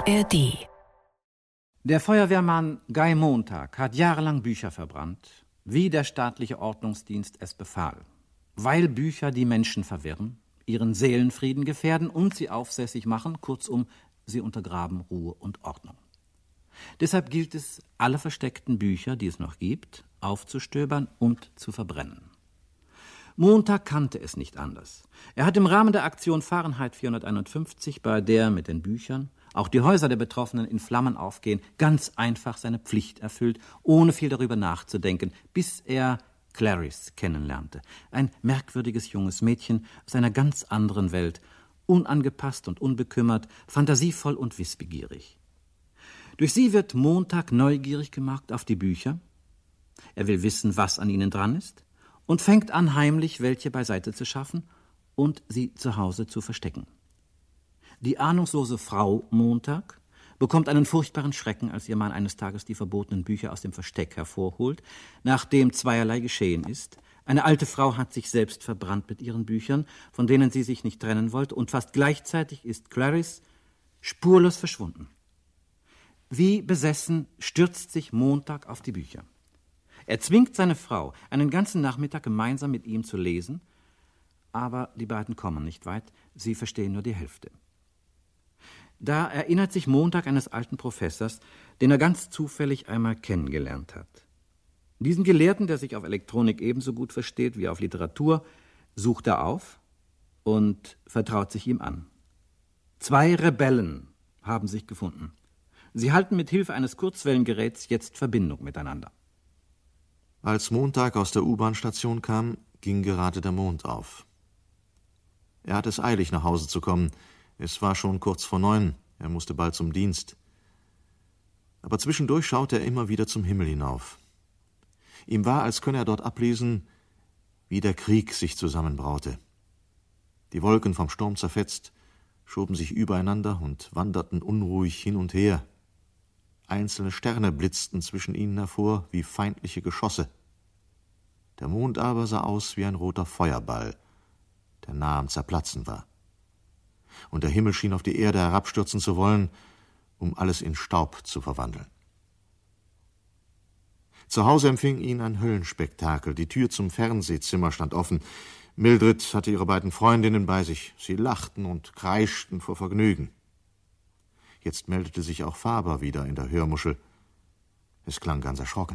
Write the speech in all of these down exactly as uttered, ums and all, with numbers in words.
A R D. Der Feuerwehrmann Guy Montag hat jahrelang Bücher verbrannt, wie der staatliche Ordnungsdienst es befahl, weil Bücher die Menschen verwirren, ihren Seelenfrieden gefährden und sie aufsässig machen, kurzum, sie untergraben Ruhe und Ordnung. Deshalb gilt es, alle versteckten Bücher, die es noch gibt, aufzustöbern und zu verbrennen. Montag kannte es nicht anders. Er hat im Rahmen der Aktion Fahrenheit vierhunderteinundfünfzig, bei der mit den Büchern auch die Häuser der Betroffenen in Flammen aufgehen, ganz einfach seine Pflicht erfüllt, ohne viel darüber nachzudenken, bis er Clarice kennenlernte. Ein merkwürdiges junges Mädchen aus einer ganz anderen Welt, unangepasst und unbekümmert, fantasievoll und wissbegierig. Durch sie wird Montag neugierig gemacht auf die Bücher. Er will wissen, was an ihnen dran ist, und fängt an, heimlich welche beiseite zu schaffen und sie zu Hause zu verstecken. Die ahnungslose Frau Montag bekommt einen furchtbaren Schrecken, als ihr Mann eines Tages die verbotenen Bücher aus dem Versteck hervorholt, nachdem zweierlei geschehen ist. Eine alte Frau hat sich selbst verbrannt mit ihren Büchern, von denen sie sich nicht trennen wollte, und fast gleichzeitig ist Clarice spurlos verschwunden. Wie besessen stürzt sich Montag auf die Bücher. Er zwingt seine Frau, einen ganzen Nachmittag gemeinsam mit ihm zu lesen, aber die beiden kommen nicht weit, sie verstehen nur die Hälfte. Da erinnert sich Montag eines alten Professors, den er ganz zufällig einmal kennengelernt hat. Diesen Gelehrten, der sich auf Elektronik ebenso gut versteht wie auf Literatur, sucht er auf und vertraut sich ihm an. Zwei Rebellen haben sich gefunden. Sie halten mit Hilfe eines Kurzwellengeräts jetzt Verbindung miteinander. Als Montag aus der U-Bahn-Station kam, ging gerade der Mond auf. Er hatte es eilig, nach Hause zu kommen. Es war schon kurz vor neun, er musste bald zum Dienst. Aber zwischendurch schaute er immer wieder zum Himmel hinauf. Ihm war, als könne er dort ablesen, wie der Krieg sich zusammenbraute. Die Wolken vom Sturm zerfetzt, schoben sich übereinander und wanderten unruhig hin und her. Einzelne Sterne blitzten zwischen ihnen hervor wie feindliche Geschosse. Der Mond aber sah aus wie ein roter Feuerball, der nah am Zerplatzen war. Und der Himmel schien auf die Erde herabstürzen zu wollen, um alles in Staub zu verwandeln. Zu Hause empfing ihn ein Höllenspektakel. Die Tür zum Fernsehzimmer stand offen. Mildred hatte ihre beiden Freundinnen bei sich. Sie lachten und kreischten vor Vergnügen. Jetzt meldete sich auch Faber wieder in der Hörmuschel. Es klang ganz erschrocken.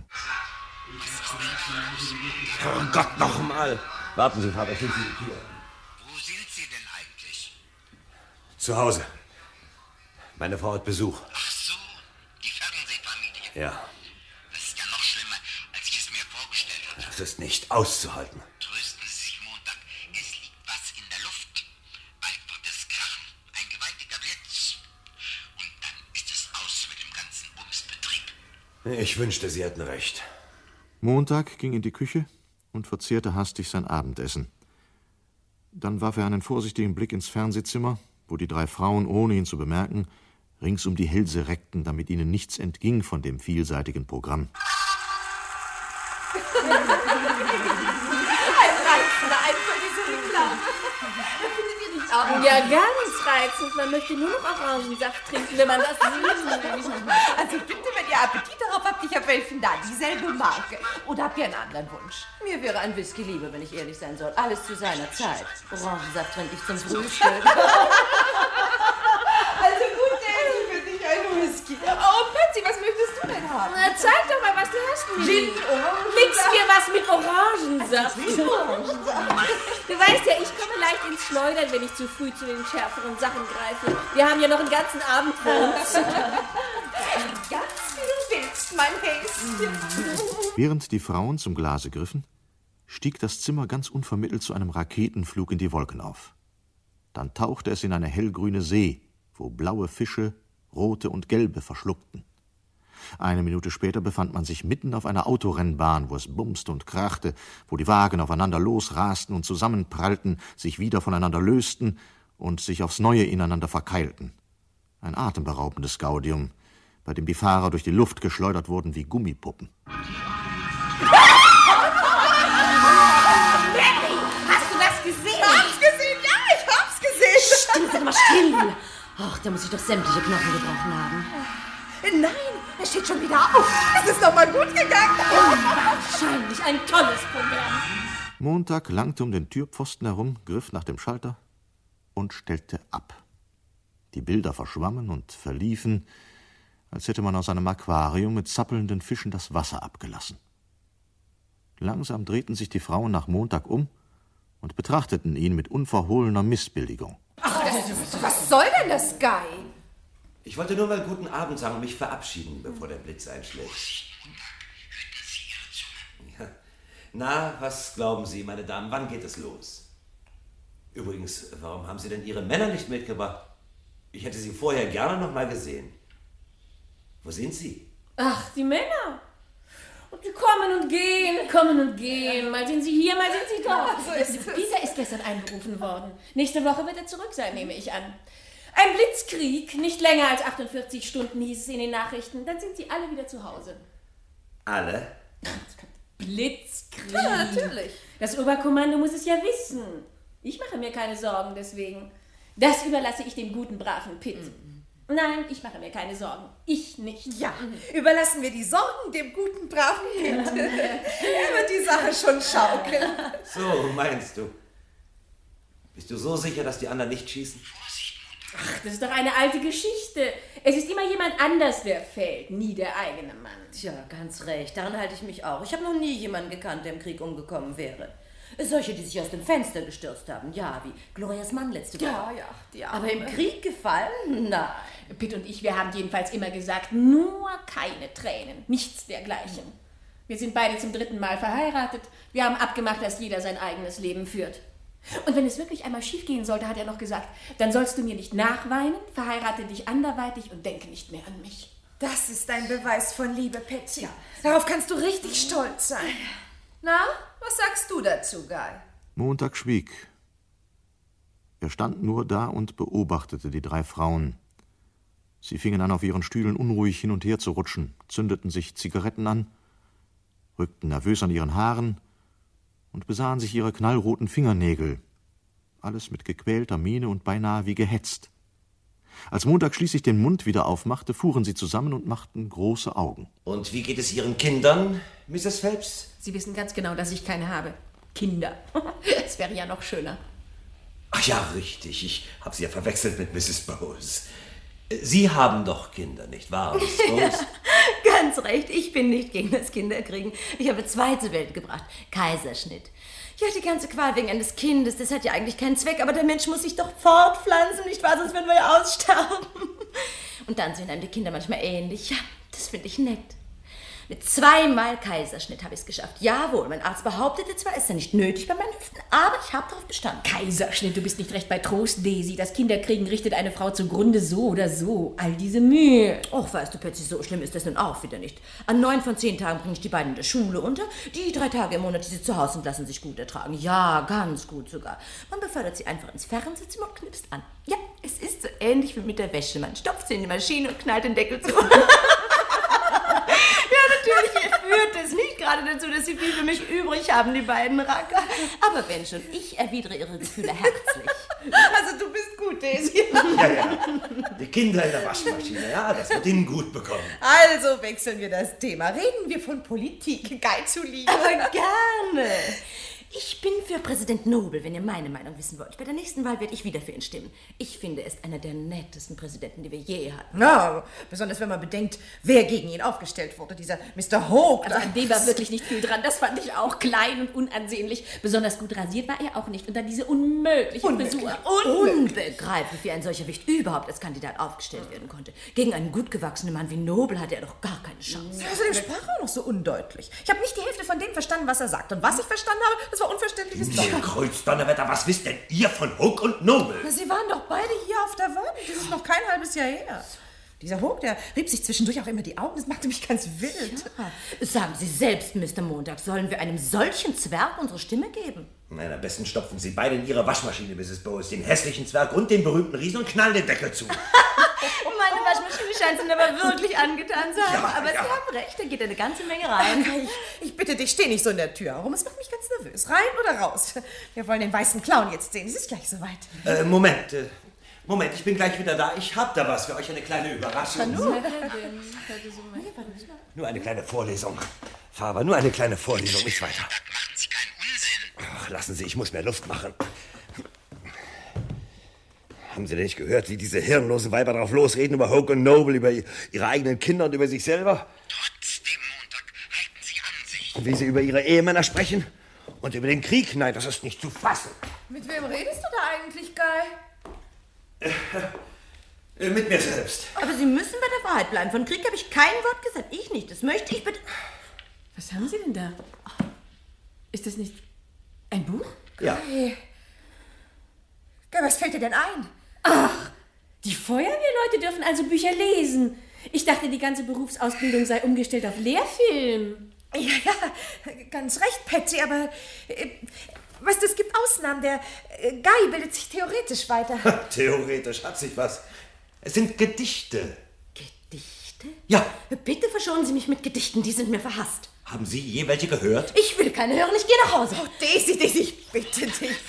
Oh Gott, noch mal! Warten Sie, Vater, schließen Sie die Tür. Wo sind Sie denn eigentlich? Zu Hause. Meine Frau hat Besuch. Ach so, die Fernsehfamilie. Ja. Das ist ja noch schlimmer, als ich es mir vorgestellt habe. Das ist nicht auszuhalten. Trösten Sie sich, Montag. Es liegt was in der Luft. Bald wird es krachen. Ein gewaltiger Blitz. Und dann ist es aus mit dem ganzen Bumsbetrieb. Ich wünschte, Sie hätten recht. Montag ging in die Küche und verzehrte hastig sein Abendessen. Dann warf er einen vorsichtigen Blick ins Fernsehzimmer, wo die drei Frauen, ohne ihn zu bemerken, rings um die Hälse reckten, damit ihnen nichts entging von dem vielseitigen Programm. Ein reizender Einfall, diese Reklame. Findet ihr nicht auch? Ja, ganz reizend. Man möchte nur noch Orangensaft trinken, wenn man das sieht. Also bitte, wenn ihr Appetit darauf habt, ich habe welchen da, dieselbe Marke. Oder habt ihr einen anderen Wunsch? Mir wäre ein Whisky lieber, wenn ich ehrlich sein soll. Alles zu seiner Zeit. Orangensaft trinke ich zum Frühstück. Also gut, Daisy, für dich ein Whisky. Oh, Patsy, was möchtest du denn haben? Na, zeig doch mal, was du hast. Gin, Mix mir was mit Orangensaft. Du weißt ja, ich komme leicht ins Schleudern, wenn ich zu früh zu den schärferen Sachen greife. Wir haben ja noch einen ganzen Abend vor uns. Ganz wie du willst, mein Häschen. Während die Frauen zum Glase griffen, stieg das Zimmer ganz unvermittelt zu einem Raketenflug in die Wolken auf. Dann tauchte es in eine hellgrüne See, wo blaue Fische, rote und gelbe verschluckten. Eine Minute später befand man sich mitten auf einer Autorennbahn, wo es bumste und krachte, wo die Wagen aufeinander losrasten und zusammenprallten, sich wieder voneinander lösten und sich aufs Neue ineinander verkeilten. Ein atemberaubendes Gaudium, bei dem die Fahrer durch die Luft geschleudert wurden wie Gummipuppen. Hast du das gesehen? Hab's gesehen, ja, ich hab's gesehen. Stimmt, sag mal still. Ach, da muss ich doch sämtliche Knochen gebrochen haben. Nein, er steht schon wieder auf. Es ist doch mal gut gegangen. Wahrscheinlich ein tolles Programm. Montag langte um den Türpfosten herum, griff nach dem Schalter und stellte ab. Die Bilder verschwammen und verliefen, als hätte man aus einem Aquarium mit zappelnden Fischen das Wasser abgelassen. Langsam drehten sich die Frauen nach Montag um und betrachteten ihn mit unverhohlener Missbilligung. Ach, das, was soll denn das, Guy? Ich wollte nur mal guten Abend sagen und mich verabschieden, bevor der Blitz einschlägt. Ja. Na, was glauben Sie, meine Damen, wann geht es los? Übrigens, warum haben Sie denn Ihre Männer nicht mitgebracht? Ich hätte sie vorher gerne noch mal gesehen. Wo sind sie? Ach, die Männer. Und die kommen und gehen, kommen und gehen. Mal sind sie hier, mal sind sie dort. So ist es. Peter ist gestern einberufen worden. Nächste Woche wird er zurück sein, nehme ich an. Ein Blitzkrieg, nicht länger als achtundvierzig Stunden, hieß es in den Nachrichten. Dann sind sie alle wieder zu Hause. Alle? Blitzkrieg. Ja, natürlich. Das Oberkommando muss es ja wissen. Ich mache mir keine Sorgen deswegen. Das überlasse ich dem guten, braven Pitt. Nein, ich mache mir keine Sorgen. Ich nicht. Ja, überlassen wir die Sorgen dem guten, braven Pitt. Er wird die Sache schon schaukeln. So, meinst du? Bist du so sicher, dass die anderen nicht schießen? Ach, das ist doch eine alte Geschichte. Es ist immer jemand anders, der fällt, nie der eigene Mann. Tja, ganz recht. Daran halte ich mich auch. Ich habe noch nie jemanden gekannt, der im Krieg umgekommen wäre. Solche, die sich aus dem Fenster gestürzt haben. Ja, wie Glorias Mann letzte Woche. Ja, ja, die Arme. Aber im Krieg gefallen? Nein. Pitt und ich, wir haben jedenfalls immer gesagt, nur keine Tränen, nichts dergleichen. Wir sind beide zum dritten Mal verheiratet. Wir haben abgemacht, dass jeder sein eigenes Leben führt. Und wenn es wirklich einmal schief gehen sollte, hat er noch gesagt, dann sollst du mir nicht nachweinen, verheirate dich anderweitig und denke nicht mehr an mich. Das ist ein Beweis von Liebe, Patsy. Ja. Darauf kannst du richtig stolz sein. Na, was sagst du dazu, Guy? Montag schwieg. Er stand nur da und beobachtete die drei Frauen. Sie fingen an, auf ihren Stühlen unruhig hin und her zu rutschen, zündeten sich Zigaretten an, rückten nervös an ihren Haaren und besahen sich ihre knallroten Fingernägel. Alles mit gequälter Miene und beinahe wie gehetzt. Als Montag schließlich den Mund wieder aufmachte, fuhren sie zusammen und machten große Augen. Und wie geht es Ihren Kindern, Misses Phelps? Sie wissen ganz genau, dass ich keine habe. Kinder. Es wäre ja noch schöner. Ach ja, richtig. Ich habe Sie ja verwechselt mit Misses Bowles. Sie haben doch Kinder, nicht wahr, Misses Bowles? Ja, ganz recht. Ich bin nicht gegen das Kinderkriegen. Ich habe zwei zur Welt gebracht. Kaiserschnitt. Ja, die ganze Qual wegen eines Kindes, das hat ja eigentlich keinen Zweck, aber der Mensch muss sich doch fortpflanzen, nicht wahr? Sonst würden wir ja aussterben. Und dann sehen einem die Kinder manchmal ähnlich. Ja, das finde ich nett. Mit zweimal Kaiserschnitt habe ich es geschafft. Jawohl, mein Arzt behauptete zwar, es ist ja nicht nötig bei meinen Hüften, aber ich habe darauf bestanden. Kaiserschnitt, du bist nicht recht bei Trost, Daisy. Das Kinderkriegen richtet eine Frau zugrunde so oder so. All diese Mühe. Och, weißt du, Patsy, so schlimm ist das nun auch wieder nicht. An neun von zehn Tagen bringe ich die beiden in der Schule unter. Die drei Tage im Monat, die sie zu Hause sind, lassen sich gut ertragen. Ja, ganz gut sogar. Man befördert sie einfach ins Fernsehzimmer und knipst an. Ja, es ist so ähnlich wie mit der Wäsche. Man stopft sie in die Maschine und knallt den Deckel zu. Ja, natürlich führt es nicht gerade dazu, dass sie viel für mich übrig haben, die beiden Racker. Aber wenn schon, ich erwidere ihre Gefühle herzlich. Also du bist gut, Daisy. Ja, ja. Die Kinder in der Waschmaschine, ja, das wird Ihnen gut bekommen. Also wechseln wir das Thema. Reden wir von Politik, Guy zuliebe. Aber gerne. Ich bin für Präsident Noble, wenn ihr meine Meinung wissen wollt. Bei der nächsten Wahl werde ich wieder für ihn stimmen. Ich finde, er ist einer der nettesten Präsidenten, die wir je hatten. Ja, besonders wenn man bedenkt, wer gegen ihn aufgestellt wurde, dieser Mister Hoke. Also an dem war wirklich nicht viel dran. Das fand ich auch klein und unansehnlich. Besonders gut rasiert war er auch nicht. Und dann diese unmögliche Unmöglich. Frisur. Unbegreiflich, wie ein solcher Wicht überhaupt als Kandidat aufgestellt werden konnte. Gegen einen gut gewachsenen Mann wie Noble hatte er doch gar keine Chance. Außerdem sprach er noch so undeutlich. Ich habe nicht die Hälfte von dem verstanden, was er sagt. Und was ich verstanden habe, das war unverständliches Deutsch. Ihr Kreuzdonnerwetter, was wisst denn ihr von Hoke und Noble? Sie waren doch beide hier auf der Welt. Das ist noch kein halbes Jahr her. Dieser Hoke, der rieb sich zwischendurch auch immer die Augen. Das machte mich ganz wild. Ja. Sagen Sie selbst, Mister Montag, sollen wir einem solchen Zwerg unsere Stimme geben? Nein, am besten stopfen Sie beide in Ihre Waschmaschine, Misses Bowles, den hässlichen Zwerg und den berühmten Riesen und knallen den Deckel zu. Meine Waschmaschine scheint es aber wirklich angetan zu haben. Ja, aber ja. Sie haben recht, da geht eine ganze Menge rein. Ich, ich bitte dich, steh nicht so in der Tür herum. Es macht mich ganz nervös. Rein oder raus? Wir wollen den weißen Clown jetzt sehen. Es ist gleich soweit. Äh, Moment. Äh, Moment, ich bin gleich wieder da. Ich hab da was für euch, eine kleine Überraschung. Nur eine kleine Vorlesung. Faber, nur eine kleine Vorlesung, nicht weiter. Machen Sie keinen Unsinn. Ach, lassen Sie, ich muss mehr Luft machen. Haben Sie denn nicht gehört, wie diese hirnlosen Weiber drauf losreden über Hoke und Noble, über ihre eigenen Kinder und über sich selber? Trotzdem, Montag, halten Sie an sich. Und wie sie über ihre Ehemänner sprechen? Und über den Krieg? Nein, das ist nicht zu fassen. Mit wem redest du da eigentlich, Guy? Äh, mit mir selbst. Aber Sie müssen bei der Wahrheit bleiben. Von Krieg habe ich kein Wort gesagt. Ich nicht. Das möchte ich bitte... Was haben Sie denn da? Ist das nicht ein Buch? Ja. Guy, was fällt dir denn ein? Ach, die Feuerwehrleute dürfen also Bücher lesen. Ich dachte, die ganze Berufsausbildung sei umgestellt auf Lehrfilm. Ja, ja, ganz recht, Patsy, aber äh, weißt du, es gibt Ausnahmen. Der äh, Guy bildet sich theoretisch weiter. Theoretisch hat sich was. Es sind Gedichte. Gedichte? Ja. Bitte verschonen Sie mich mit Gedichten. Die sind mir verhasst. Haben Sie je welche gehört? Ich will keine hören. Ich gehe nach Hause. Oh, Daisy, Daisy, ich bitte dich.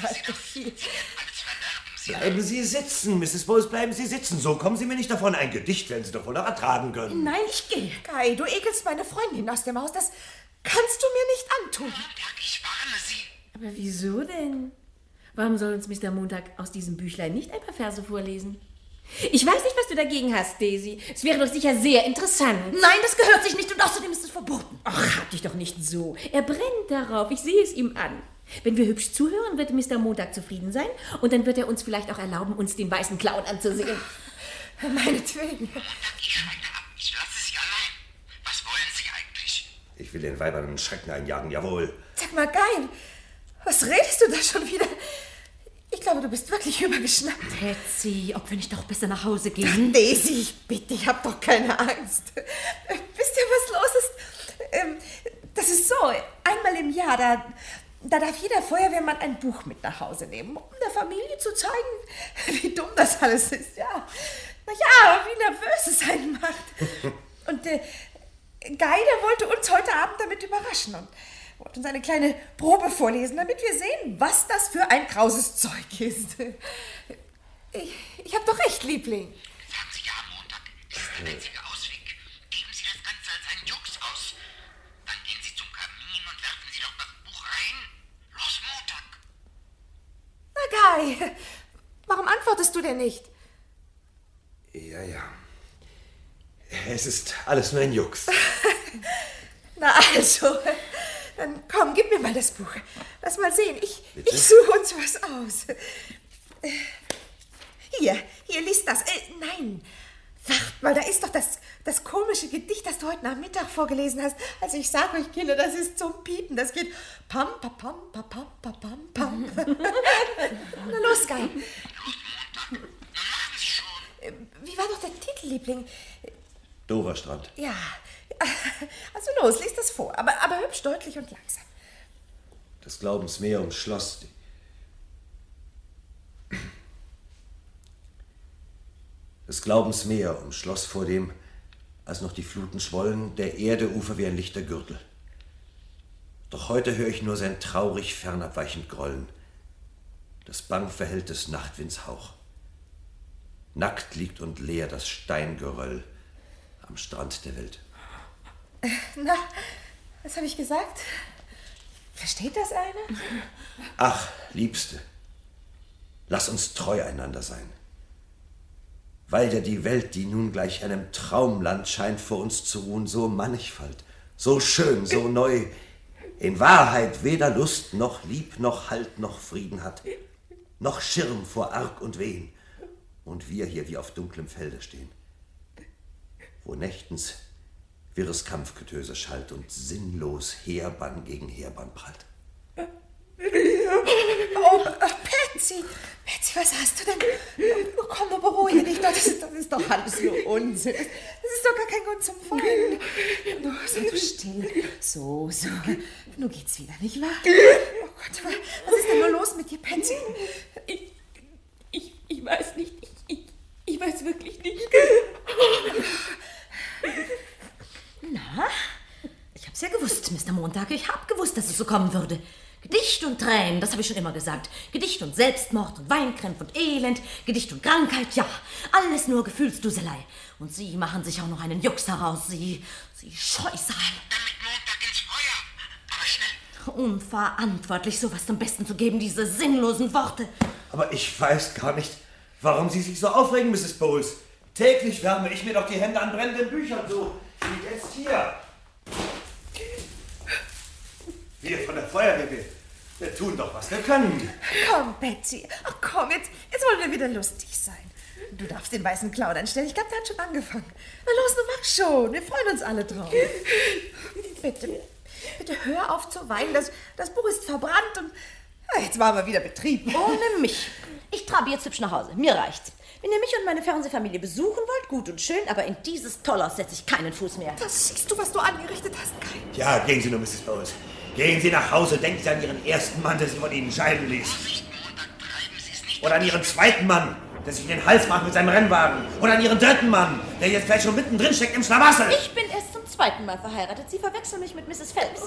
Bleiben Sie sitzen, Misses Bowles, bleiben Sie sitzen. So kommen Sie mir nicht davon. Ein Gedicht werden Sie doch wohl noch ertragen können. Nein, ich gehe. Guy, du ekelst meine Freundin aus dem Haus. Das kannst du mir nicht antun. Montag, ich warne Sie. Aber wieso denn? Warum soll uns Mister Montag aus diesem Büchlein nicht ein paar Verse vorlesen? Ich weiß nicht, was du dagegen hast, Daisy. Es wäre doch sicher sehr interessant. Nein, das gehört sich nicht und außerdem ist es verboten. Ach, hab dich doch nicht so. Er brennt darauf. Ich sehe es ihm an. Wenn wir hübsch zuhören, wird Mister Montag zufrieden sein und dann wird er uns vielleicht auch erlauben, uns den weißen Clown anzusehen. Meinetwegen. Montag, ich schreite ab. Ich lasse Sie allein. Was wollen Sie eigentlich? Ich will den Weibern einen Schrecken einjagen, jawohl. Sag mal, Guy, was redest du da schon wieder? Ich glaube, du bist wirklich übergeschnappt. Patsy, ob wir nicht doch besser nach Hause gehen? Daisy, ich bitte, ich hab doch keine Angst. Wisst ihr, was los ist? Ähm, das ist so, einmal im Jahr, da, da darf jeder Feuerwehrmann ein Buch mit nach Hause nehmen, um der Familie zu zeigen, wie dumm das alles ist, ja. Naja, wie nervös es einen macht. Und äh, Guy, der wollte uns heute Abend damit überraschen und wollte uns eine kleine Probe vorlesen, damit wir sehen, was das für ein krauses Zeug ist. Ich, ich hab doch recht, Liebling. Sagen Sie ja, Montag. Das ist der einzige Ausweg. Geben Sie das Ganze als einen Jux aus. Dann gehen Sie zum Kamin und werfen Sie doch das Buch rein. Los, Montag. Na, Guy, warum antwortest du denn nicht? Ja, ja. Es ist alles nur ein Jux. Na also, dann komm, gib mir mal das Buch. Lass mal sehen, ich, ich suche uns was aus. Hier, hier, lies das. Äh, nein, wart mal, da ist doch das, das komische Gedicht, das du heute Nachmittag vorgelesen hast. Also ich sag euch, Kinder, das ist zum Piepen. Das geht pam, pa, pam, pa, pam, pa, pam, pam. Na los, Guy. Los, Montag. Nun machen Sie schon. Wie war doch der Titel, Liebling? Doverstrand. Ja, also los, lies das vor, aber, aber hübsch, deutlich und langsam. Das Glaubensmeer umschloss die... Das Glaubensmeer umschloss vor dem, als noch die Fluten schwollen, der Erde Ufer wie ein lichter Gürtel. Doch heute höre ich nur sein traurig fernabweichend Grollen, das bang verhält des Nachtwinds Hauch. Nackt liegt und leer das Steingeröll am Strand der Welt. Na, was habe ich gesagt? Versteht das einer? Ach, Liebste, lass uns treu einander sein. Weil ja die Welt, die nun gleich einem Traumland scheint, vor uns zu ruhen, so mannigfalt, so schön, so neu, in Wahrheit weder Lust noch Lieb noch Halt noch Frieden hat, noch Schirm vor Arg und Wehen, und wir hier wie auf dunklem Felde stehen, wo nächtens wirres Kampfgetöse schallt und sinnlos Heerbann gegen Heerbann prallt. Oh, Patsy, Patsy, was hast du denn? Oh, komm, nur beruhige dich, das ist, das ist doch alles nur Unsinn. Das ist doch gar kein Grund zum Feiern. Du, sei du still. So, so. Nun geht's wieder, nicht wahr? Oh Gott, was ist denn nur los mit dir, Patsy? Ich, ich, ich weiß nicht. Ich, ich, ich weiß wirklich nicht. Na, ich hab's ja gewusst, Mister Montag. Ich hab gewusst, dass es so kommen würde. Gedicht und Tränen, das habe ich schon immer gesagt. Gedicht und Selbstmord und Weinkrämpfe und Elend, Gedicht und Krankheit, ja, alles nur Gefühlsduselei. Und Sie machen sich auch noch einen Jux heraus, Sie, Sie Scheusal. Dann mit Montag ins Feuer. Aber schnell. Unverantwortlich, sowas zum Besten zu geben, diese sinnlosen Worte. Aber ich weiß gar nicht, warum Sie sich so aufregen, Misses Bowles. Täglich wärme ich mir doch die Hände an brennenden Büchern, so wie jetzt hier. Wir von der Feuerwehr, wir, wir tun doch, was wir können. Komm, Betsy. Ach komm, jetzt, jetzt wollen wir wieder lustig sein. Du darfst den weißen Clown anstellen. Ich glaube, der hat schon angefangen. Na los, nun mach schon. Wir freuen uns alle drauf. Bitte, bitte hör auf zu weinen. Das, das Buch ist verbrannt und ja, jetzt machen wir wieder Betrieb. Ohne mich. Ich trabe jetzt hübsch nach Hause. Mir reicht's. Wenn ihr mich und meine Fernsehfamilie besuchen wollt, gut und schön, aber in dieses Tollhaus setze ich keinen Fuß mehr. Das siehst du, was du angerichtet hast, Kai. Ja, gehen Sie nur, Misses Bowles. Gehen Sie nach Hause, denken Sie an Ihren ersten Mann, der sich von Ihnen scheiden ließ. Oder an Ihren zweiten Mann, der sich in den Hals macht mit seinem Rennwagen. Oder an Ihren dritten Mann, der jetzt vielleicht schon mittendrin steckt im Schlamassel. Ich bin erst zum zweiten Mal verheiratet. Sie verwechseln mich mit Misses Phelps.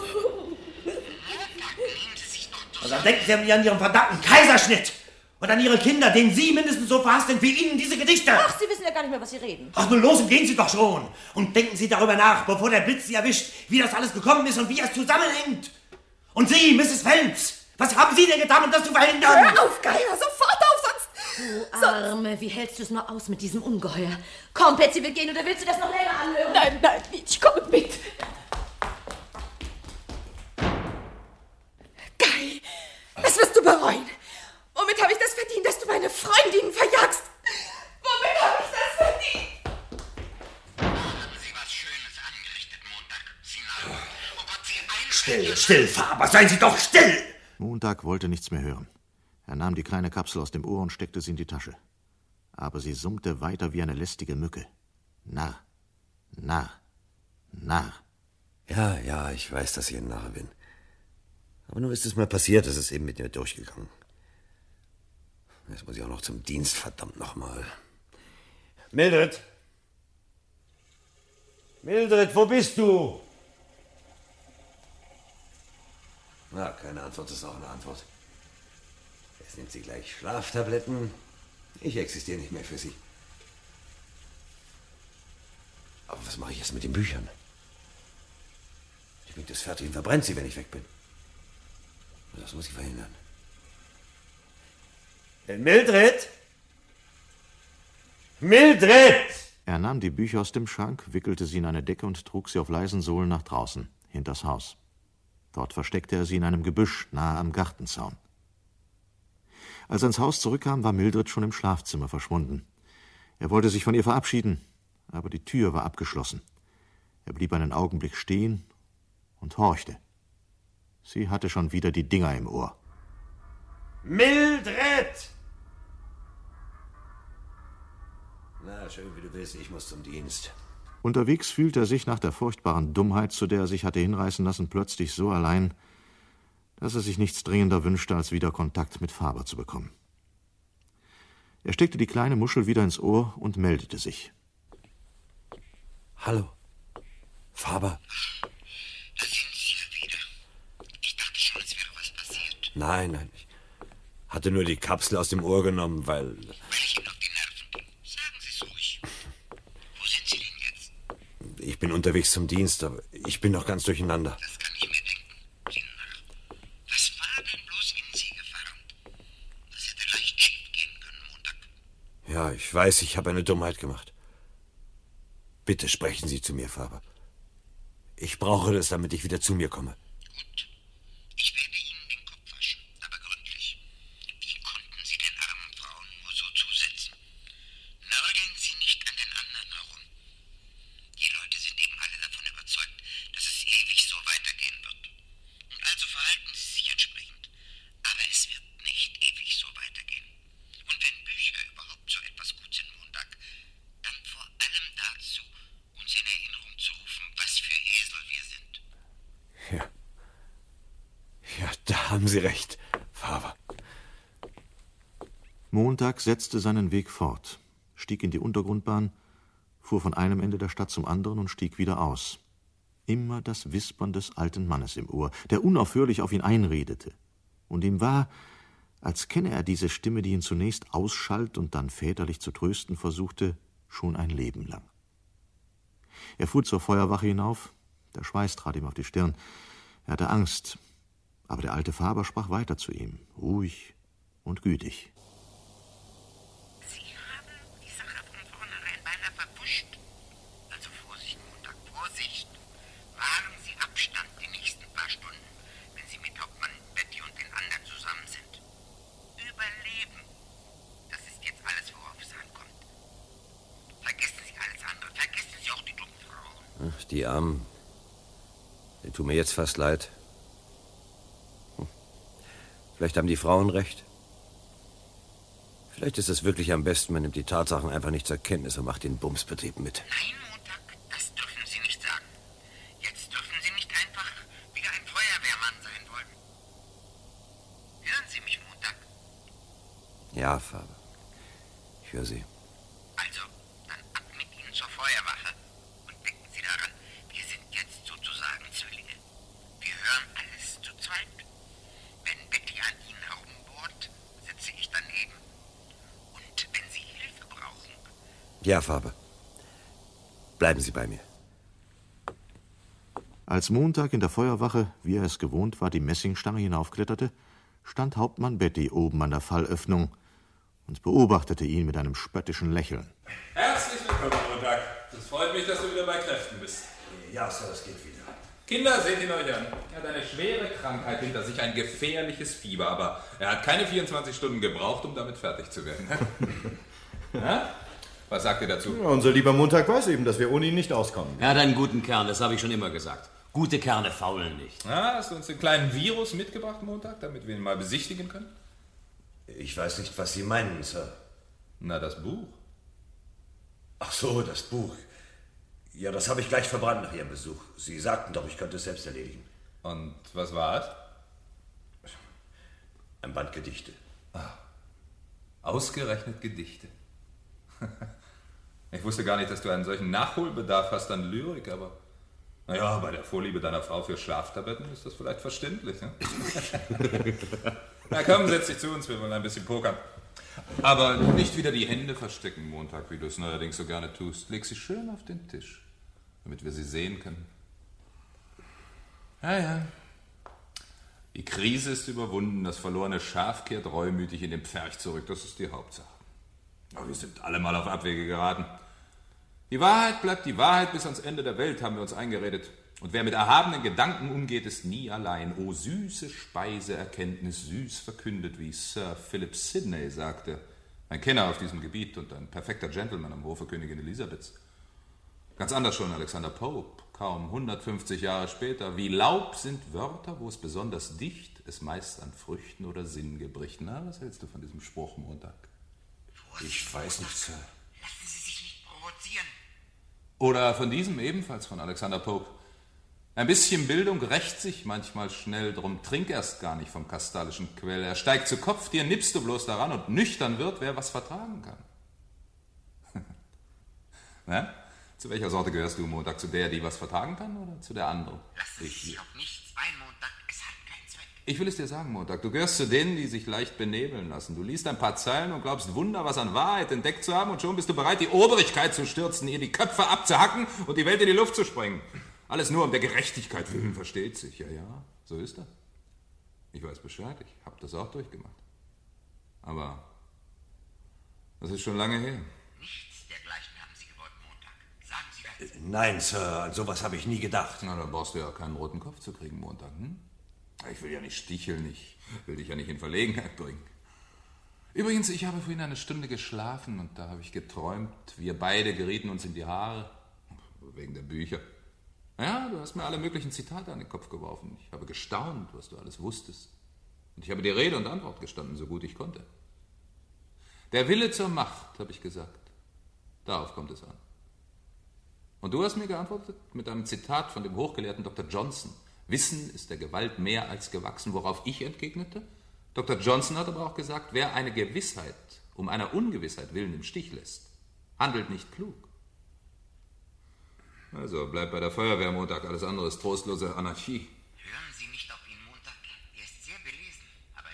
Und dann denken Sie an Ihren verdammten Kaiserschnitt. Und an Ihre Kinder, denen Sie mindestens so verhasst sind wie Ihnen diese Gedichte. Ach, Sie wissen ja gar nicht mehr, was Sie reden. Ach, nun los und gehen Sie doch schon. Und denken Sie darüber nach, bevor der Blitz Sie erwischt, wie das alles gekommen ist und wie es zusammenhängt. Und Sie, Misses Phelps, was haben Sie denn getan, um das zu verhindern? Hör auf, Geier, sofort auf, sonst... Du Arme, wie hältst du es nur aus mit diesem Ungeheuer? Komm, Betsy, wir gehen, oder willst du das noch länger anhören? Nein, nein, ich komme mit. Guy, das wirst du bereuen. Womit habe ich das verdient, dass du meine Freundinnen verjagst? Womit habe ich das verdient? Haben Sie was Schönes angerichtet, Montag? Sie nahmen. Oh Gott, Sie ein... Still, still, Faber, seien Sie doch still! Montag wollte nichts mehr hören. Er nahm die kleine Kapsel aus dem Ohr und steckte sie in die Tasche. Aber sie summte weiter wie eine lästige Mücke. Narr, Narr, Narr. Ja, ja, ich weiß, dass ich ein Narr bin. Aber nur ist es mal passiert, es ist eben mit mir durchgegangen. Jetzt muss ich auch noch zum Dienst, verdammt nochmal. Mildred! Mildred, wo bist du? Na, keine Antwort ist auch eine Antwort. Jetzt nimmt sie gleich Schlaftabletten. Ich existiere nicht mehr für sie. Aber was mache ich jetzt mit den Büchern? Die bringt es fertig und verbrennt sie, wenn ich weg bin. Das muss ich verhindern. Mildred! Mildred! Er nahm die Bücher aus dem Schrank, wickelte sie in eine Decke und trug sie auf leisen Sohlen nach draußen, hinters Haus. Dort versteckte er sie in einem Gebüsch nahe am Gartenzaun. Als er ins Haus zurückkam, war Mildred schon im Schlafzimmer verschwunden. Er wollte sich von ihr verabschieden, aber die Tür war abgeschlossen. Er blieb einen Augenblick stehen und horchte. Sie hatte schon wieder die Dinger im Ohr. Mildred! Na, schön wie du willst, ich muss zum Dienst. Unterwegs fühlte er sich nach der furchtbaren Dummheit, zu der er sich hatte hinreißen lassen, plötzlich so allein, dass er sich nichts dringender wünschte, als wieder Kontakt mit Faber zu bekommen. Er steckte die kleine Muschel wieder ins Ohr und meldete sich. Hallo, Faber. Da sind Sie ja wieder. Ich dachte schon, es wäre was passiert. Nein, nein, ich hatte nur die Kapsel aus dem Ohr genommen, weil... Weil ich Ihnen auf die Nerven ging. Sagen Sie es ruhig. Wo sind Sie denn jetzt? Ich bin unterwegs zum Dienst, aber ich bin noch ganz durcheinander. Das kann ich mir denken. Sie Narr. Was war denn bloß in Sie gefahren? Das hätte leicht schief gehen können, Montag. Ja, ich weiß, ich habe eine Dummheit gemacht. Bitte sprechen Sie zu mir, Faber. Ich brauche das, damit ich wieder zu mir komme. Gut. Ich werde Ihnen den Kopf waschen, aber gründlich. Wie konnten Sie den armen Frauen nur so zusetzen? Nörgeln Sie nicht an den anderen herum. Die Leute sind eben alle davon überzeugt, dass es ewig so weitergehen wird. Und also verhalten Sie sich entsprechend. Aber es wird nicht ewig so weitergehen. Und wenn Bücher überhaupt so etwas gut sind, Montag, dann vor allem dazu, uns in Erinnerung zu rufen, was für Esel wir sind. Ja. Ja, da haben Sie recht, Faber. Montag setzte seinen Weg fort, stieg in die Untergrundbahn, fuhr von einem Ende der Stadt zum anderen und stieg wieder aus. Immer das Wispern des alten Mannes im Ohr, der unaufhörlich auf ihn einredete. Und ihm war, als kenne er diese Stimme, die ihn zunächst ausschalt und dann väterlich zu trösten versuchte, schon ein Leben lang. Er fuhr zur Feuerwache hinauf, der Schweiß trat ihm auf die Stirn. Er hatte Angst, aber der alte Faber sprach weiter zu ihm, ruhig und gütig. Sie haben die Sache von vornherein beinahe verpusht. Also Vorsicht, Montag, Vorsicht. Wahren Sie Abstand die nächsten paar Stunden, wenn Sie mit Hauptmann Betty und den anderen zusammen sind. Überleben. Das ist jetzt alles, worauf es ankommt. Vergessen Sie alles andere. Vergessen Sie auch die dummen Frauen. Ach, die Armen. Die tun mir jetzt fast leid. Hm. Vielleicht haben die Frauen recht. Vielleicht ist es wirklich am besten, man nimmt die Tatsachen einfach nicht zur Kenntnis und macht den Bumsbetrieb mit. Nein, Montag, das dürfen Sie nicht sagen. Jetzt dürfen Sie nicht einfach wieder ein Feuerwehrmann sein wollen. Hören Sie mich, Montag? Ja, Faber. Ich höre Sie. Also, dann ab mit Ihnen zur Feuerwache. Und denken Sie daran, wir sind jetzt sozusagen Zwillinge. Wir hören alles zu zweit. Wenn Betty an Ihnen herumbohrt, sitze ich daneben. Und wenn Sie Hilfe brauchen... Ja, Faber. Bleiben Sie bei mir. Als Montag in der Feuerwache, wie er es gewohnt war, die Messingstange hinaufkletterte, stand Hauptmann Betty oben an der Fallöffnung und beobachtete ihn mit einem spöttischen Lächeln. Herzlich willkommen, Montag. Es freut mich, dass du wieder bei Kräften bist. Ja, Sir, es geht wieder. Kinder, seht ihn euch an. Er hat eine schwere Krankheit hinter sich, ein gefährliches Fieber, aber er hat keine vierundzwanzig Stunden gebraucht, um damit fertig zu werden. Ja? Was sagt ihr dazu? Ja, unser lieber Montag weiß eben, dass wir ohne ihn nicht auskommen. Er hat einen guten Kern, das habe ich schon immer gesagt. Gute Kerne faulen nicht. Ah, hast du uns den kleinen Virus mitgebracht, Montag, damit wir ihn mal besichtigen können? Ich weiß nicht, was Sie meinen, Sir. Na, das Buch. Ach so, das Buch. Ja, das habe ich gleich verbrannt nach Ihrem Besuch. Sie sagten doch, ich könnte es selbst erledigen. Und was war es? Ein Band Gedichte. Ah, ausgerechnet Gedichte. Ich wusste gar nicht, dass du einen solchen Nachholbedarf hast an Lyrik, aber naja, bei der Vorliebe deiner Frau für Schlaftabletten ist das vielleicht verständlich. Ne? Na komm, setz dich zu uns, wir wollen ein bisschen pokern. Aber nicht wieder die Hände verstecken, Montag, wie du es neuerdings so gerne tust. Leg sie schön auf den Tisch, damit wir sie sehen können. Ja, ja. Die Krise ist überwunden, das verlorene Schaf kehrt reumütig in den Pferch zurück, das ist die Hauptsache. Aber wir sind alle mal auf Abwege geraten. Die Wahrheit bleibt die Wahrheit bis ans Ende der Welt, haben wir uns eingeredet. Und wer mit erhabenen Gedanken umgeht, ist nie allein. O süße Speise, Erkenntnis, süß verkündet, wie Sir Philip Sidney sagte. Ein Kenner auf diesem Gebiet und ein perfekter Gentleman am Hofe Königin Elisabeths. Ganz anders schon Alexander Pope, kaum hundertfünfzig Jahre später. Wie Laub sind Wörter, wo es besonders dicht, es meist an Früchten oder Sinn gebricht. Na, was hältst du von diesem Spruch, Montag? Ich weiß nicht, Sir. Lassen Sie sich nicht provozieren. Oder von diesem ebenfalls von Alexander Pope. Ein bisschen Bildung rächt sich manchmal schnell, drum trink erst gar nicht vom kastalischen Quell. Er steigt zu Kopf, dir nippst du bloß daran und nüchtern wird, wer was vertragen kann. Na? Zu welcher Sorte gehörst du, Montag? Zu der, die was vertragen kann, oder zu der anderen? Lassen Sie sich auf nichts ein, Montag. Es hat keinen Zweck. Ich will es dir sagen, Montag. Du gehörst zu denen, die sich leicht benebeln lassen. Du liest ein paar Zeilen und glaubst Wunder, was an Wahrheit entdeckt zu haben, und schon bist du bereit, die Obrigkeit zu stürzen, ihr die Köpfe abzuhacken und die Welt in die Luft zu sprengen. Alles nur um der Gerechtigkeit willen, versteht sich. Ja, ja, so ist das. Ich weiß Bescheid, ich habe das auch durchgemacht. Aber das ist schon lange her. Nichts dergleichen haben Sie gewollt, Montag. Sagen Sie das. Nein, Sir, an sowas habe ich nie gedacht. Na, dann brauchst du ja keinen roten Kopf zu kriegen, Montag. Hm? Ich will ja nicht sticheln, ich will dich ja nicht in Verlegenheit bringen. Übrigens, ich habe vorhin eine Stunde geschlafen und da habe ich geträumt, wir beide gerieten uns in die Haare. Wegen der Bücher. Ja, du hast mir alle möglichen Zitate an den Kopf geworfen. Ich habe gestaunt, was du alles wusstest. Und ich habe dir Rede und Antwort gestanden, so gut ich konnte. Der Wille zur Macht, habe ich gesagt. Darauf kommt es an. Und du hast mir geantwortet mit einem Zitat von dem hochgelehrten Doktor Johnson. Wissen ist der Gewalt mehr als gewachsen, worauf ich entgegnete. Doktor Johnson hat aber auch gesagt, wer eine Gewissheit um einer Ungewissheit willen im Stich lässt, handelt nicht klug. Also, bleib bei der Feuerwehr, Montag. Alles andere ist trostlose Anarchie. Hören Sie nicht auf ihn, Montag. Er ist sehr belesen. Aber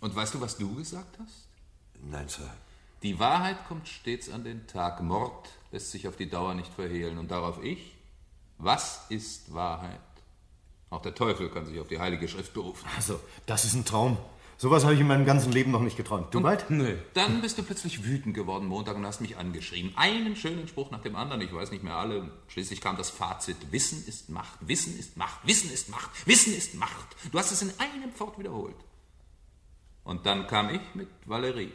Und weißt du, was du gesagt hast? Nein, Sir. Die Wahrheit kommt stets an den Tag. Mord lässt sich auf die Dauer nicht verhehlen. Und darauf ich, was ist Wahrheit? Auch der Teufel kann sich auf die Heilige Schrift berufen. Also, das ist ein Traum. Sowas habe ich in meinem ganzen Leben noch nicht geträumt. Du, Wald? Nö. Dann bist du plötzlich wütend geworden Montag und hast mich angeschrieben. Einen schönen Spruch nach dem anderen, ich weiß nicht mehr alle. Schließlich kam das Fazit, Wissen ist Macht, Wissen ist Macht, Wissen ist Macht, Wissen ist Macht. Du hast es in einem Fort wiederholt. Und dann kam ich mit Valerie.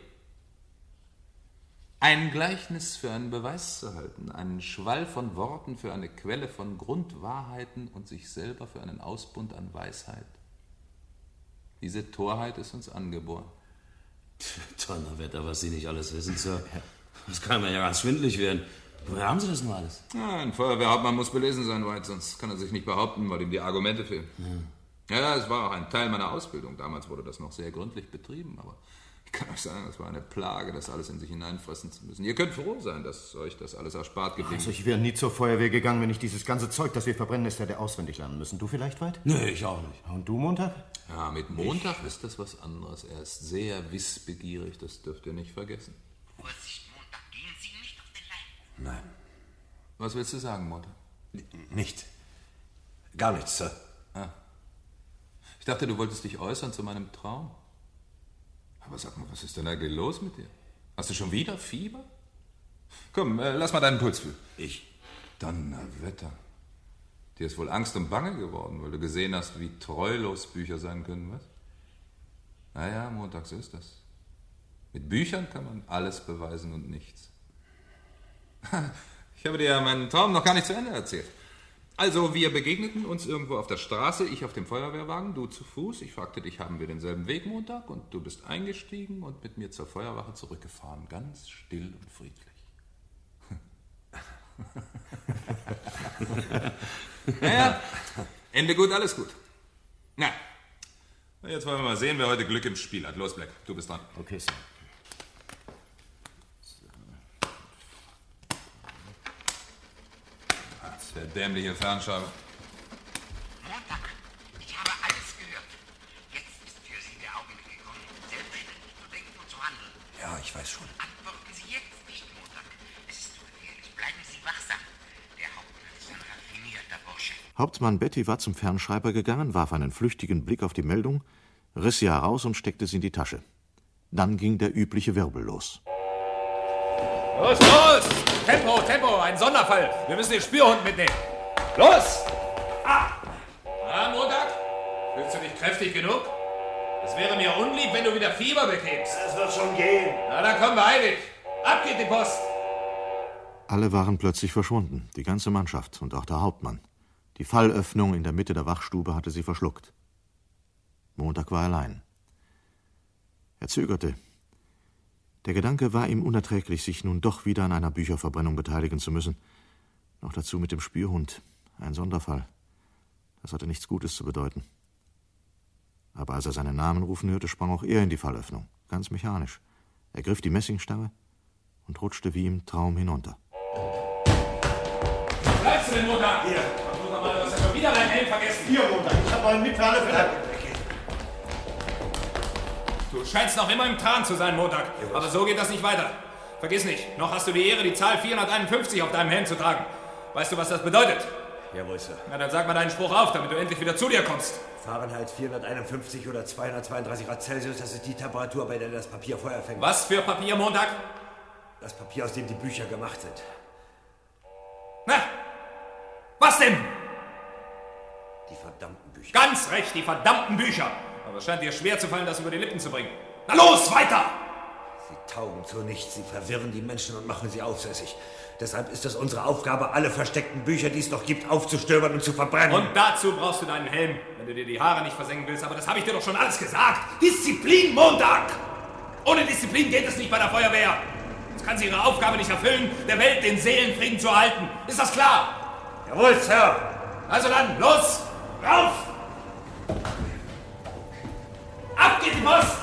Ein Gleichnis für einen Beweis zu halten, einen Schwall von Worten für eine Quelle von Grundwahrheiten und sich selber für einen Ausbund an Weisheit. Diese Torheit ist uns angeboren. Donnerwetter, was Sie nicht alles wissen, Sir. Das kann mir ja ganz schwindelig werden. Woher haben Sie das nur alles? Ja, ein Feuerwehrhauptmann muss belesen sein, White, sonst kann er sich nicht behaupten, weil ihm die Argumente fehlen. Ja, ja, es war auch ein Teil meiner Ausbildung. Damals wurde das noch sehr gründlich betrieben, aber ich kann euch sagen, es war eine Plage, das alles in sich hineinfressen zu müssen. Ihr könnt froh sein, dass euch das alles erspart geblieben ist. Also ich wäre nie zur Feuerwehr gegangen, wenn ich dieses ganze Zeug, das wir verbrennen, ist hätte auswendig lernen müssen. Du vielleicht, Veit? Nee, ich auch nicht. Und du, Montag? Ja, mit Montag ist das was anderes. Er ist sehr wissbegierig, das dürft ihr nicht vergessen. Vorsicht, Montag, gehen Sie nicht auf den Leim. Nein. Was willst du sagen, Montag? Nicht. Gar nichts, Sir. Ah. Ich dachte, du wolltest dich äußern zu meinem Traum. Aber sag mal, was ist denn eigentlich los mit dir? Hast du schon wieder Fieber? Komm, äh, lass mal deinen Puls fühlen. Ich? Donnerwetter. Dir ist wohl Angst und Bange geworden, weil du gesehen hast, wie treulos Bücher sein können, was? Naja, Montag, so ist das. Mit Büchern kann man alles beweisen und nichts. Ich habe dir ja meinen Traum noch gar nicht zu Ende erzählt. Also, wir begegneten uns irgendwo auf der Straße, ich auf dem Feuerwehrwagen, du zu Fuß. Ich fragte dich, haben wir denselben Weg Montag? Und du bist eingestiegen und mit mir zur Feuerwache zurückgefahren. Ganz still und friedlich. Naja, Ende gut, alles gut. Na, jetzt wollen wir mal sehen, wer heute Glück im Spiel hat. Los, Black, du bist dran. Okay, Sir. Der dämliche Fernschreiber. Montag, ich habe alles gehört. Jetzt ist für Sie der Augenblick gekommen, selbstständig zu denken und zu handeln. Ja, ich weiß schon. Antworten Sie jetzt nicht, Montag. Es ist zu gefährlich. Bleiben Sie wachsam. Der Hauptmann ist ein raffinierter Bursche. Hauptmann Betty war zum Fernschreiber gegangen, warf einen flüchtigen Blick auf die Meldung, riss sie heraus und steckte sie in die Tasche. Dann ging der übliche Wirbel los. Los, los! Tempo, Tempo, ein Sonderfall. Wir müssen den Spürhund mitnehmen. Los! Ah! Na, Montag? Fühlst du dich kräftig genug? Es wäre mir unlieb, wenn du wieder Fieber bekämst. Das wird schon gehen. Na, dann komm, beeil dich. Ab geht die Post. Alle waren plötzlich verschwunden, die ganze Mannschaft und auch der Hauptmann. Die Fallöffnung in der Mitte der Wachstube hatte sie verschluckt. Montag war allein. Er zögerte. Der Gedanke war ihm unerträglich, sich nun doch wieder an einer Bücherverbrennung beteiligen zu müssen. Noch dazu mit dem Spürhund. Ein Sonderfall. Das hatte nichts Gutes zu bedeuten. Aber als er seinen Namen rufen hörte, sprang auch er in die Fallöffnung. Ganz mechanisch. Er griff die Messingstange und rutschte wie im Traum hinunter. Bleibst du denn, Montag? Hier. Versuch mal, du hast ja schon wieder deinen Helm vergessen. Hier, Montag. Ich habe einen mit für alle Fälle. Du scheinst noch immer im Tran zu sein, Montag. Aber so geht das nicht weiter. Vergiss nicht, noch hast du die Ehre, die Zahl vierhunderteinundfünfzig auf deinem Helm zu tragen. Weißt du, was das bedeutet? Jawohl, Sir. Na, dann sag mal deinen Spruch auf, damit du endlich wieder zu dir kommst. Fahrenheit vierhunderteinundfünfzig oder zweihundertzweiunddreißig Grad Celsius, das ist die Temperatur, bei der das Papier Feuer fängt. Was für Papier, Montag? Das Papier, aus dem die Bücher gemacht sind. Na, was denn? Die verdammten Bücher. Ganz recht, die verdammten Bücher. Aber es scheint dir schwer zu fallen, das über die Lippen zu bringen. Na los, weiter! Sie taugen zu nichts, sie verwirren die Menschen und machen sie aufsässig. Deshalb ist es unsere Aufgabe, alle versteckten Bücher, die es noch gibt, aufzustöbern und zu verbrennen. Und dazu brauchst du deinen Helm, wenn du dir die Haare nicht versengen willst. Aber das habe ich dir doch schon alles gesagt. Disziplin, Montag! Ohne Disziplin geht es nicht bei der Feuerwehr. Sonst kann sie ihre Aufgabe nicht erfüllen, der Welt den Seelenfrieden zu erhalten. Ist das klar? Jawohl, Sir! Also dann, los! Rauf! Ab geht die Post!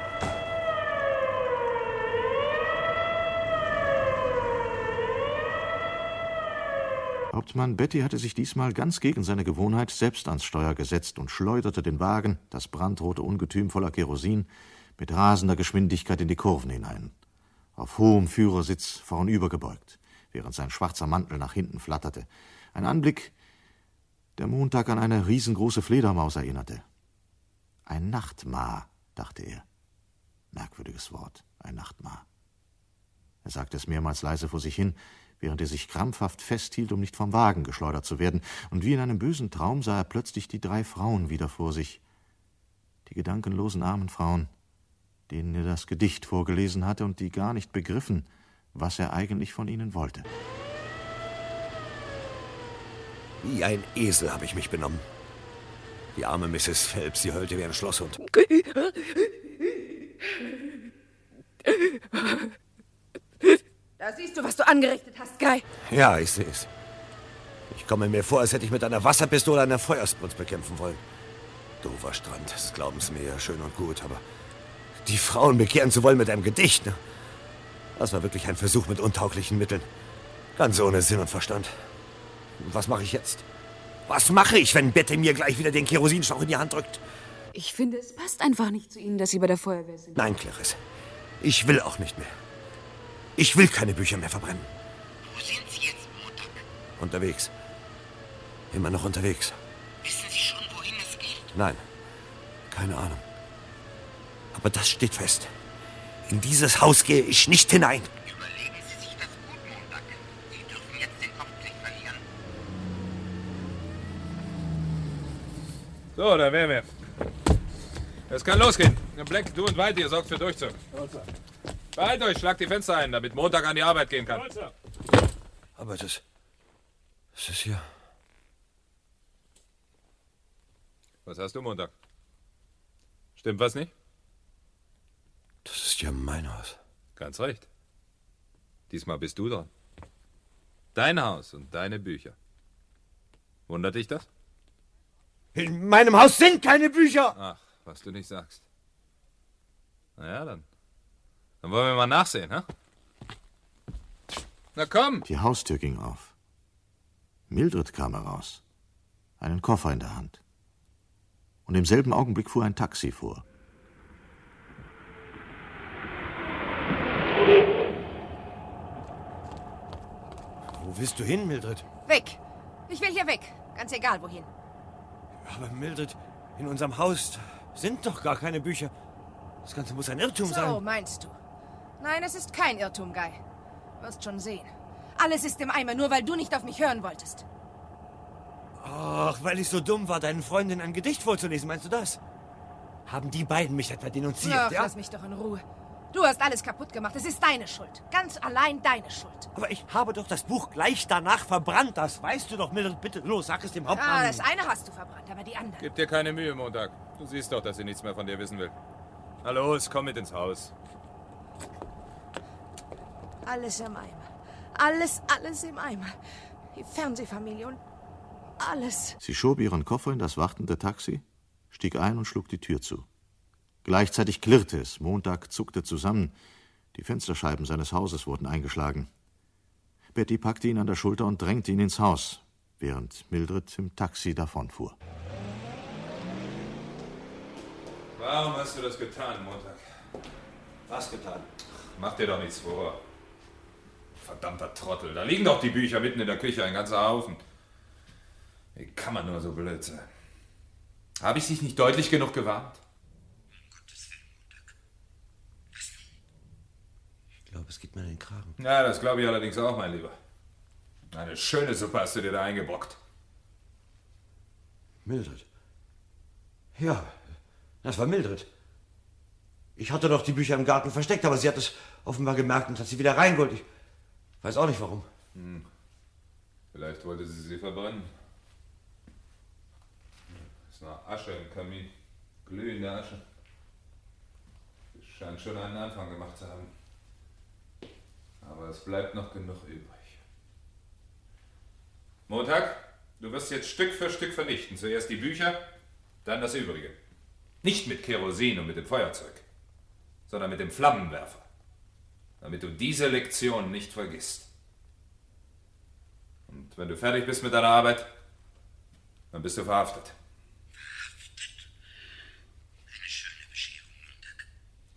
Hauptmann Betty hatte sich diesmal ganz gegen seine Gewohnheit selbst ans Steuer gesetzt und schleuderte den Wagen, das brandrote Ungetüm voller Kerosin, mit rasender Geschwindigkeit in die Kurven hinein, auf hohem Führersitz vornübergebeugt, während sein schwarzer Mantel nach hinten flatterte. Ein Anblick, der Montag an eine riesengroße Fledermaus erinnerte. Ein Nachtmar, dachte er. Merkwürdiges Wort, ein Nachtmar. Er sagte es mehrmals leise vor sich hin, während er sich krampfhaft festhielt, um nicht vom Wagen geschleudert zu werden, und wie in einem bösen Traum sah er plötzlich die drei Frauen wieder vor sich. Die gedankenlosen armen Frauen, denen er das Gedicht vorgelesen hatte und die gar nicht begriffen, was er eigentlich von ihnen wollte. Wie ein Esel habe ich mich benommen. Die arme Misses Phelps, sie heulte wie ein Schlosshund. Da siehst du, was du angerichtet hast, Guy. Ja, ich sehe es. Ich komme mir vor, als hätte ich mit einer Wasserpistole eine Feuersbrunst bekämpfen wollen. Doofer Strand, das glauben Sie mir ja schön und gut, aber die Frauen bekehren zu wollen mit einem Gedicht, ne? Das war wirklich ein Versuch mit untauglichen Mitteln. Ganz ohne Sinn und Verstand. Was mache ich jetzt? Was mache ich, wenn Betty mir gleich wieder den Kerosinschlauch in die Hand drückt? Ich finde, es passt einfach nicht zu Ihnen, dass Sie bei der Feuerwehr sind. Nein, Clarisse. Ich will auch nicht mehr. Ich will keine Bücher mehr verbrennen. Wo sind Sie jetzt, Montag? Unterwegs. Immer noch unterwegs. Wissen Sie schon, wohin es geht? Nein, keine Ahnung. Aber das steht fest. In dieses Haus gehe ich nicht hinein. Überlegen Sie sich das gut, Montag. Sie dürfen jetzt den Kopf nicht verlieren. So, da wären wir. Es kann losgehen. Black, du und White, ihr sorgt für Durchzug. Beeilt euch, schlagt die Fenster ein, damit Montag an die Arbeit gehen kann. Aber das... Das ist hier... Was hast du, Montag? Stimmt was nicht? Das ist ja mein Haus. Ganz recht. Diesmal bist du dran. Dein Haus und deine Bücher. Wundert dich das? In meinem Haus sind keine Bücher! Ach, was du nicht sagst. Na ja, dann. Dann wollen wir mal nachsehen, ha? Na komm! Die Haustür ging auf. Mildred kam heraus. Einen Koffer in der Hand. Und im selben Augenblick fuhr ein Taxi vor. Wo willst du hin, Mildred? Weg. Ich will hier weg. Ganz egal, wohin. Aber Mildred, in unserem Haus sind doch gar keine Bücher. Das Ganze muss ein Irrtum so, sein. So, meinst du? Nein, es ist kein Irrtum, Guy. Wirst schon sehen. Alles ist im Eimer, nur weil du nicht auf mich hören wolltest. Ach, weil ich so dumm war, deinen Freundinnen ein Gedicht vorzulesen, meinst du das? Haben die beiden mich etwa denunziert, Ach, ja? lass mich doch in Ruhe. Du hast alles kaputt gemacht. Es ist deine Schuld. Ganz allein deine Schuld. Aber ich habe doch das Buch gleich danach verbrannt. Das weißt du doch, Mildred. Bitte, los, sag es dem Hauptmann. Ah, das eine hast du verbrannt, aber die andere... Gib dir keine Mühe, Montag. Du siehst doch, dass sie nichts mehr von dir wissen will. Na los, komm mit ins Haus. Alles im Eimer. Alles, alles im Eimer. Die Fernsehfamilie und alles. Sie schob ihren Koffer in das wartende Taxi, stieg ein und schlug die Tür zu. Gleichzeitig klirrte es. Montag zuckte zusammen. Die Fensterscheiben seines Hauses wurden eingeschlagen. Betty packte ihn an der Schulter und drängte ihn ins Haus, während Mildred im Taxi davonfuhr. Warum hast du das getan, Montag? Was getan? Mach dir doch nichts vor. Verdammter Trottel, da liegen doch die Bücher mitten in der Küche, ein ganzer Haufen. Wie kann man nur so blöd sein? Habe ich dich nicht deutlich genug gewarnt? Ich glaube, es geht mir in den Kragen. Ja, das glaube ich allerdings auch, mein Lieber. Eine schöne Suppe hast du dir da eingebrockt. Mildred? Ja, das war Mildred. Ich hatte doch die Bücher im Garten versteckt, aber sie hat es offenbar gemerkt und hat sie wieder reingeholt. Ich weiß auch nicht, warum. Hm. Vielleicht wollte sie sie verbrennen. Es ist noch Asche im Kamin. Glühende Asche. Sie scheint schon einen Anfang gemacht zu haben. Aber es bleibt noch genug übrig. Montag, du wirst jetzt Stück für Stück vernichten. Zuerst die Bücher, dann das Übrige. Nicht mit Kerosin und mit dem Feuerzeug, sondern mit dem Flammenwerfer. Damit du diese Lektion nicht vergisst. Und wenn du fertig bist mit deiner Arbeit, dann bist du verhaftet. Verhaftet? Eine schöne Bescherung, Montag.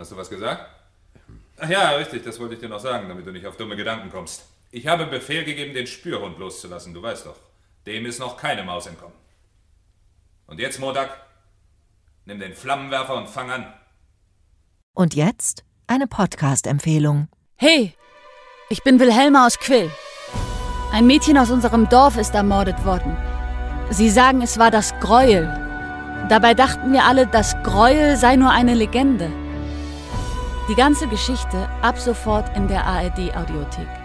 Hast du was gesagt? Ach ja, richtig, das wollte ich dir noch sagen, damit du nicht auf dumme Gedanken kommst. Ich habe Befehl gegeben, den Spürhund loszulassen, du weißt doch. Dem ist noch keine Maus entkommen. Und jetzt, Montag, nimm den Flammenwerfer und fang an. Und jetzt eine Podcast-Empfehlung. Hey, ich bin Wilhelma aus Quill. Ein Mädchen aus unserem Dorf ist ermordet worden. Sie sagen, es war das Greuel. Dabei dachten wir alle, das Greuel sei nur eine Legende. Die ganze Geschichte ab sofort in der A R D-Audiothek.